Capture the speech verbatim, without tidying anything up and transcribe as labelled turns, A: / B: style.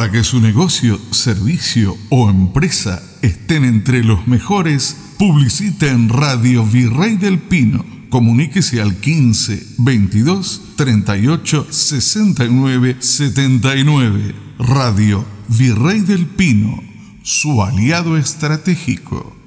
A: Para que su negocio, servicio o empresa estén entre los mejores, publicite en Radio Virrey del Pino. Comuníquese al quince, veintidós, treinta y ocho, sesenta y nueve, setenta y nueve. Radio Virrey del Pino, su aliado estratégico.